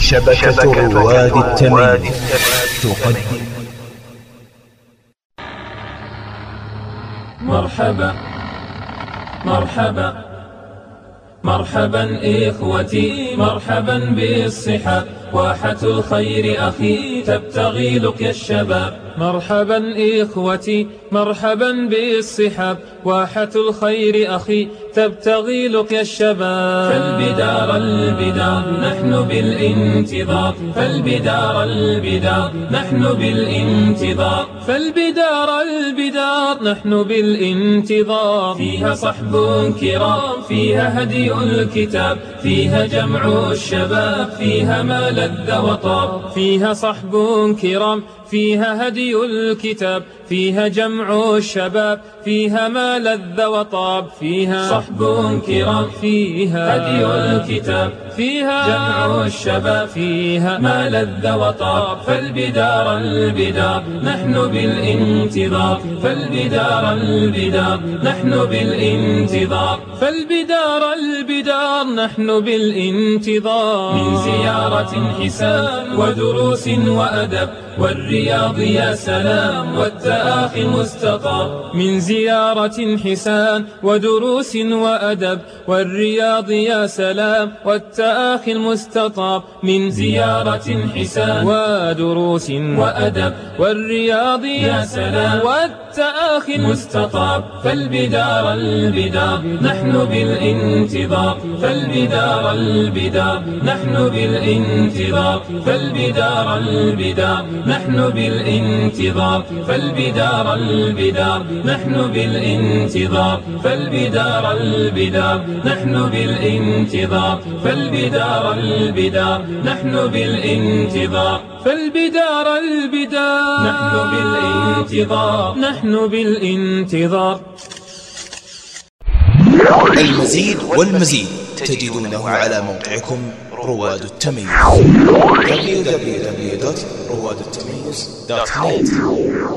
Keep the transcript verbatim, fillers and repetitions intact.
شبكة رواد التمييز تقدم. مرحبا مرحبا مرحبا إخوتي، مرحبا بالصحاب، واحة الخير أخي تبتغي لقيا الشباب. مرحبا إخوتي، مرحبا بالصحاب، واحة الخير أخي تبتغي لقيا الشباب. فالبدار البدار نحن بالانتظار، فالبدار البدار نحن بالانتظار، فالبدار البدار نحن بالانتظار. فيها صحب كرام، فيها هدي الكتاب، فيها جمع الشباب، فيها ما لذ وطاب. فيها صحب كرام، فيها هدي الكتاب، فيها جمع الشباب، فيها ما لذ وطاب. فيها صحب كرام، فيها هدي الكتاب، فيها جمع الشباب، فيها ما لذ وطاب. فالبدار البدار نحن بالانتظار، فالبدار البدار نحن بالانتظار، فالبدار البدار نحن بالانتظار. من زيارة حسان ودروس وأدب، والرياض يا سلام والتآخي مستطاب. من زيارة حسان ودروس وأدب، والرياض يا سلام والتآخي المستطاب. من زيارة حسان ودروس وأدب، والرياض يا سلام والتآخي المستطاب. فالبدار البدار نحن بالانتظار، فالبدار البدار نحن بالانتظار، فالبدار البدار نحن بالانتظار، فالبدار البدار نحن بالانتظار، فالبدار البدار نحن بالانتظار، فالبدار البدار نحن بالانتظار، فالبدار البدار نحن بالانتظار، نحن بالانتظار. المزيد والمزيد تجدونه على موقعكم رواد التمييز دبليو دبليو دبليو دوت رواد التمييز دوت نت.